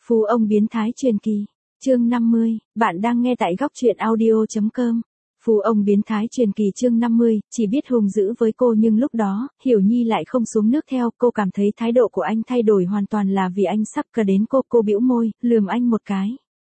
Phú ông biến thái truyền kỳ. Chương 50, bạn đang nghe tại góc truyện audio.com. Phú ông biến thái truyền kỳ chương 50, chỉ biết hung dữ với cô nhưng lúc đó, Hiểu Nhi lại không xuống nước theo, cô cảm thấy thái độ của anh thay đổi hoàn toàn là vì anh sắp cờ đến cô bĩu môi, lườm anh một cái.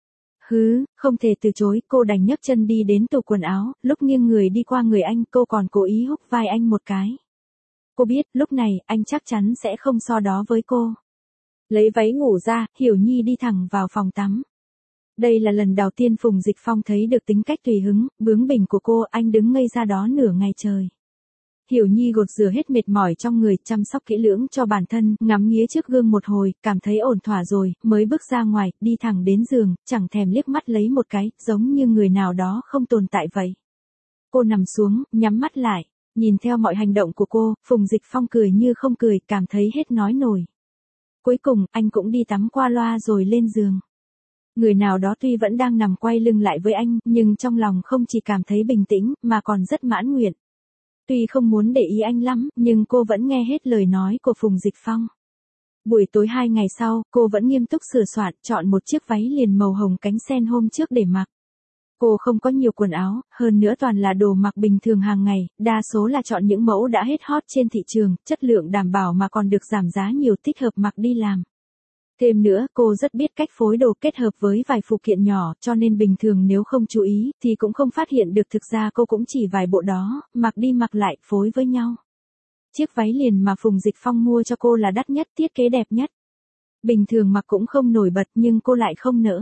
Không thể từ chối, cô đành nhấc chân đi đến tủ quần áo, lúc nghiêng người đi qua người anh, cô còn cố ý húc vai anh một cái. Cô biết, lúc này, anh chắc chắn sẽ không so đó với cô. Lấy váy ngủ ra, Hiểu Nhi đi thẳng vào phòng tắm. Đây là lần đầu tiên Phùng Dịch Phong thấy được tính cách tùy hứng, bướng bỉnh của cô, anh đứng ngây ra đó nửa ngày trời. Hiểu Nhi gột rửa hết mệt mỏi trong người, chăm sóc kỹ lưỡng cho bản thân, ngắm nghía trước gương một hồi, cảm thấy ổn thỏa rồi, mới bước ra ngoài, đi thẳng đến giường, chẳng thèm liếc mắt lấy một cái, giống như người nào đó không tồn tại vậy. Cô nằm xuống, nhắm mắt lại, nhìn theo mọi hành động của cô, Phùng Dịch Phong cười như không cười, cảm thấy hết nói nổi. Cuối cùng, anh cũng đi tắm qua loa rồi lên giường. Người nào đó tuy vẫn đang nằm quay lưng lại với anh, nhưng trong lòng không chỉ cảm thấy bình tĩnh, mà còn rất mãn nguyện. Tuy không muốn để ý anh lắm, nhưng cô vẫn nghe hết lời nói của Phùng Dịch Phong. Buổi tối 2 ngày sau, cô vẫn nghiêm túc sửa soạn, chọn một chiếc váy liền màu hồng cánh sen hôm trước để mặc. Cô không có nhiều quần áo, hơn nữa toàn là đồ mặc bình thường hàng ngày, đa số là chọn những mẫu đã hết hot trên thị trường, chất lượng đảm bảo mà còn được giảm giá nhiều, thích hợp mặc đi làm. Thêm nữa, cô rất biết cách phối đồ kết hợp với vài phụ kiện nhỏ, cho nên bình thường nếu không chú ý, thì cũng không phát hiện được thực ra cô cũng chỉ vài bộ đó, mặc đi mặc lại, phối với nhau. Chiếc váy liền mà Phùng Dịch Phong mua cho cô là đắt nhất, thiết kế đẹp nhất. Bình thường mặc cũng không nổi bật nhưng cô lại không nỡ.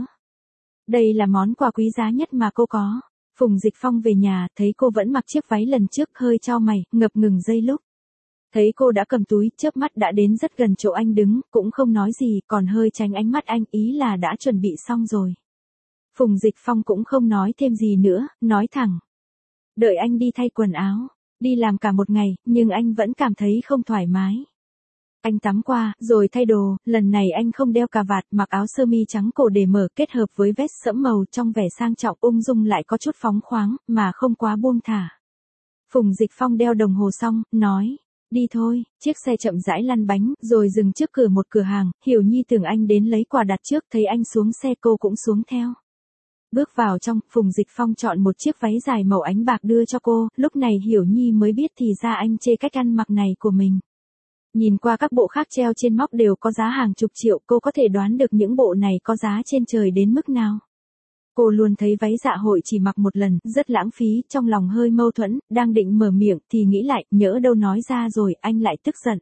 Đây là món quà quý giá nhất mà cô có. Phùng Dịch Phong về nhà, thấy cô vẫn mặc chiếc váy lần trước, hơi chau mày, ngập ngừng giây lúc. Thấy cô đã cầm túi, chớp mắt đã đến rất gần chỗ anh đứng, cũng không nói gì, còn hơi tránh ánh mắt anh, ý là đã chuẩn bị xong rồi. Phùng Dịch Phong cũng không nói thêm gì nữa, nói thẳng. Đợi anh đi thay quần áo, đi làm cả một ngày, nhưng anh vẫn cảm thấy không thoải mái. Anh tắm qua, rồi thay đồ, lần này anh không đeo cà vạt, mặc áo sơ mi trắng cổ để mở kết hợp với vest sẫm màu trong vẻ sang trọng ung dung lại có chút phóng khoáng, mà không quá buông thả. Phùng Dịch Phong đeo đồng hồ xong, nói. Đi thôi, chiếc xe chậm rãi lăn bánh, rồi dừng trước cửa một cửa hàng, Hiểu Nhi tưởng anh đến lấy quà đặt trước, thấy anh xuống xe cô cũng xuống theo. Bước vào trong, Phùng Dịch Phong chọn một chiếc váy dài màu ánh bạc đưa cho cô, lúc này Hiểu Nhi mới biết thì ra anh chê cách ăn mặc này của mình. Nhìn qua các bộ khác treo trên móc đều có giá hàng chục triệu, cô có thể đoán được những bộ này có giá trên trời đến mức nào. Cô luôn thấy váy dạ hội chỉ mặc một lần, rất lãng phí, trong lòng hơi mâu thuẫn, đang định mở miệng thì nghĩ lại, nhỡ đâu nói ra rồi, anh lại tức giận.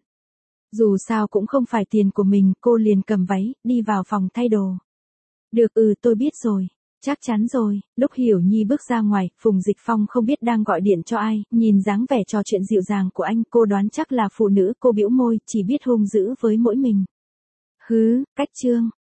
Dù sao cũng không phải tiền của mình, cô liền cầm váy, đi vào phòng thay đồ. Được tôi biết rồi. Chắc chắn rồi, lúc Hiểu Nhi bước ra ngoài, Phùng Dịch Phong không biết đang gọi điện cho ai, nhìn dáng vẻ trò chuyện dịu dàng của anh, cô đoán chắc là phụ nữ, cô bĩu môi, chỉ biết hung dữ với mỗi mình. Cách chương.